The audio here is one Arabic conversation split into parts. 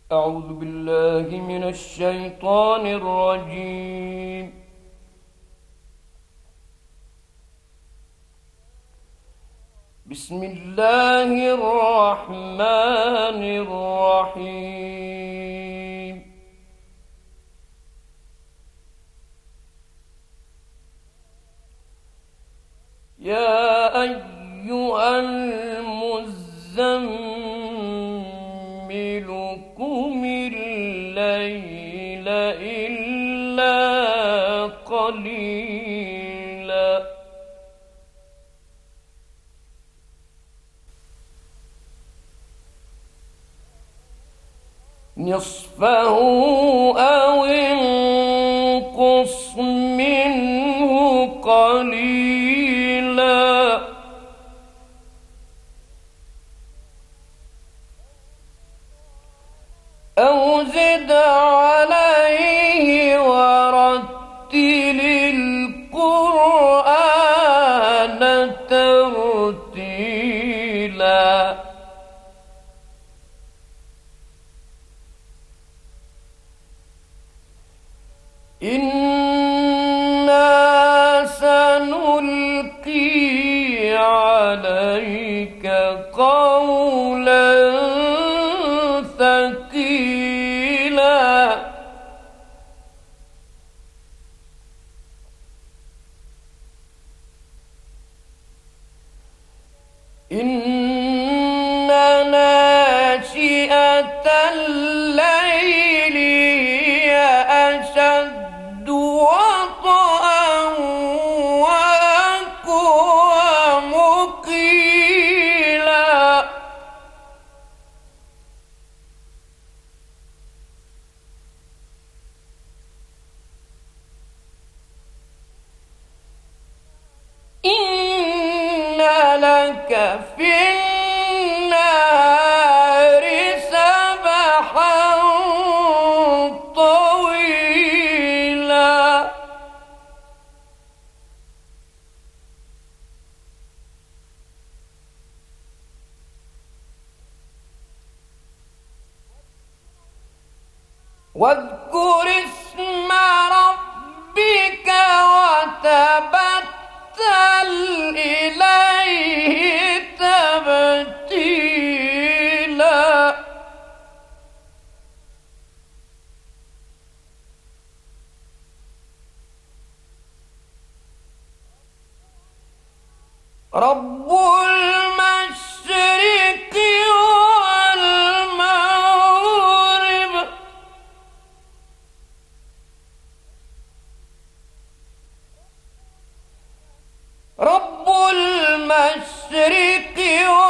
أعوذ بالله من الشيطان الرجيم. بسم الله الرحمن الرحيم. يا أيها المزمل قم الليل إلا قليلا نصفه أو انقص منه قليلا أو زد عليه ورتل القرآن ترتيلا إنا سنلقي عليك قولا ثقيلا إن ناشئة الليل هي أشد وطئا وأقوم قيلا إن لك في النهار سبحا طويلا واذكر اسم ربك وتبتل إليه تبتيلا رب المشرق والمغرب رب المشرق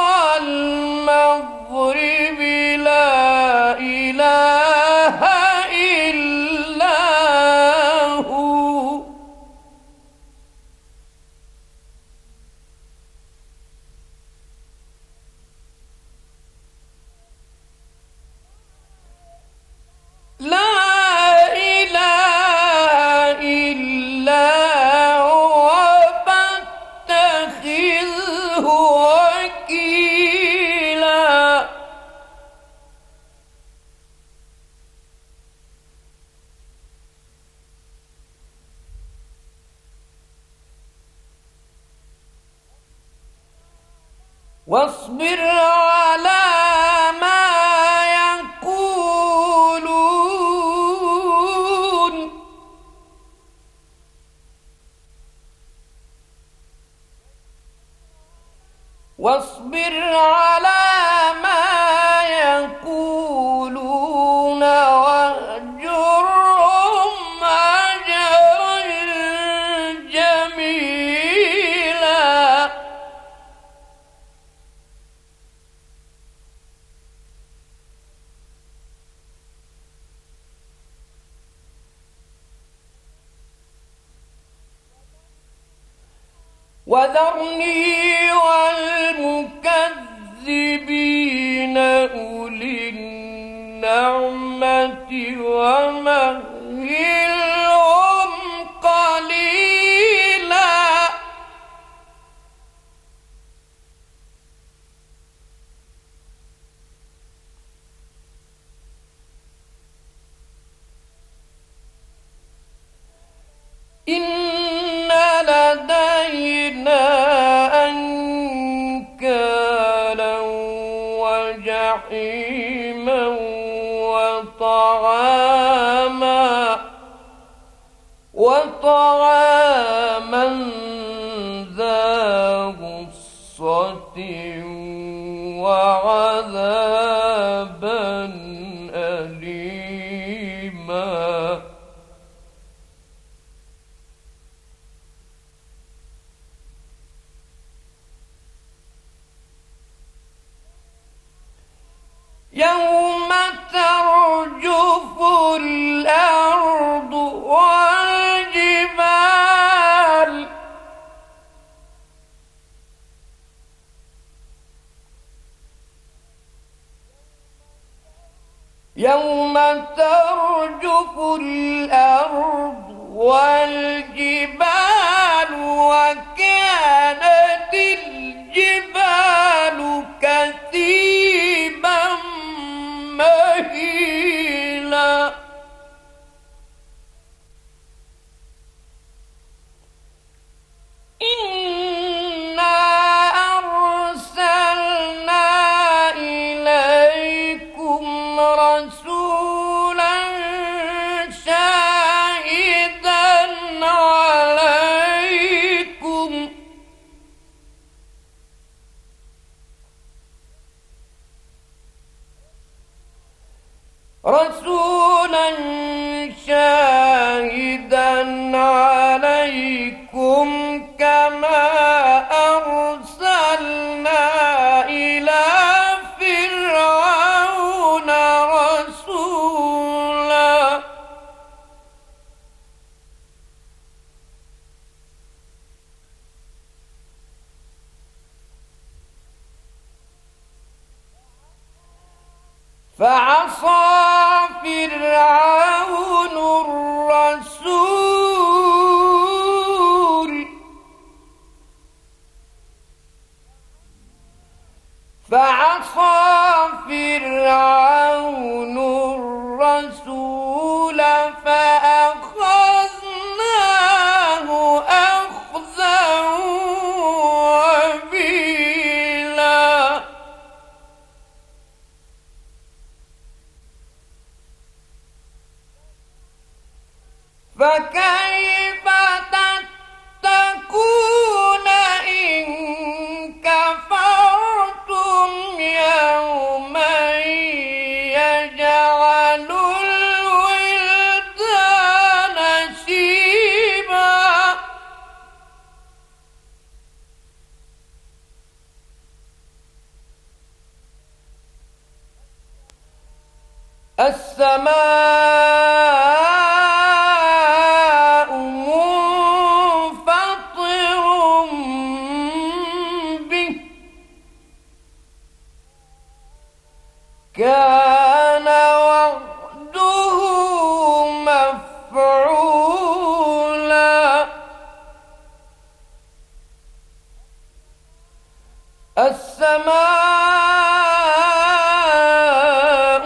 والمغرب لا إله إلا هو لا إله إلا هو فاتخذه وكيلا واصبر على ما يقولون واصبر على ما يقولون واهجرهم هجرا جميلا وذرني والمكذبين أولي النعمة ومهلهم قليلا ترجف الأرض والجبال يوم ترجف الأرض والجبال وكانت الجبال كثيبا مهيلا إنا أرسلنا إليكم رسولا شاهدا عليكم كما أرسلنا إلى فرعون رسولا فعصى فرعون الرسول فأخذناه أخذا وبيلا فكيف تتقون إن كفرتم يوما يجعل الولدان شيبا السماء منفطر به كان وعده مفعولا السماء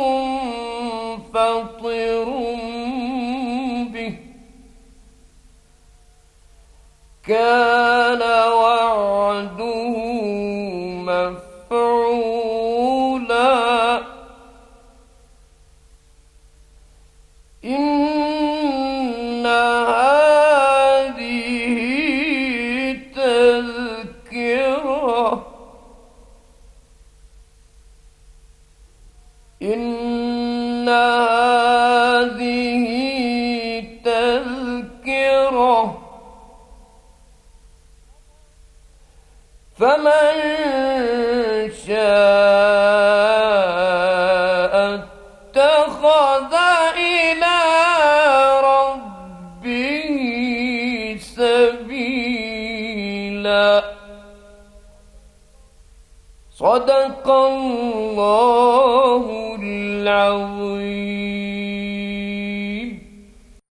منفطر به كان وعده مفعولا إن هذه تذكرة إن هذه تذكرة فمن شاء اتخذ إلى ربه سبيلا صدق الله العظيم.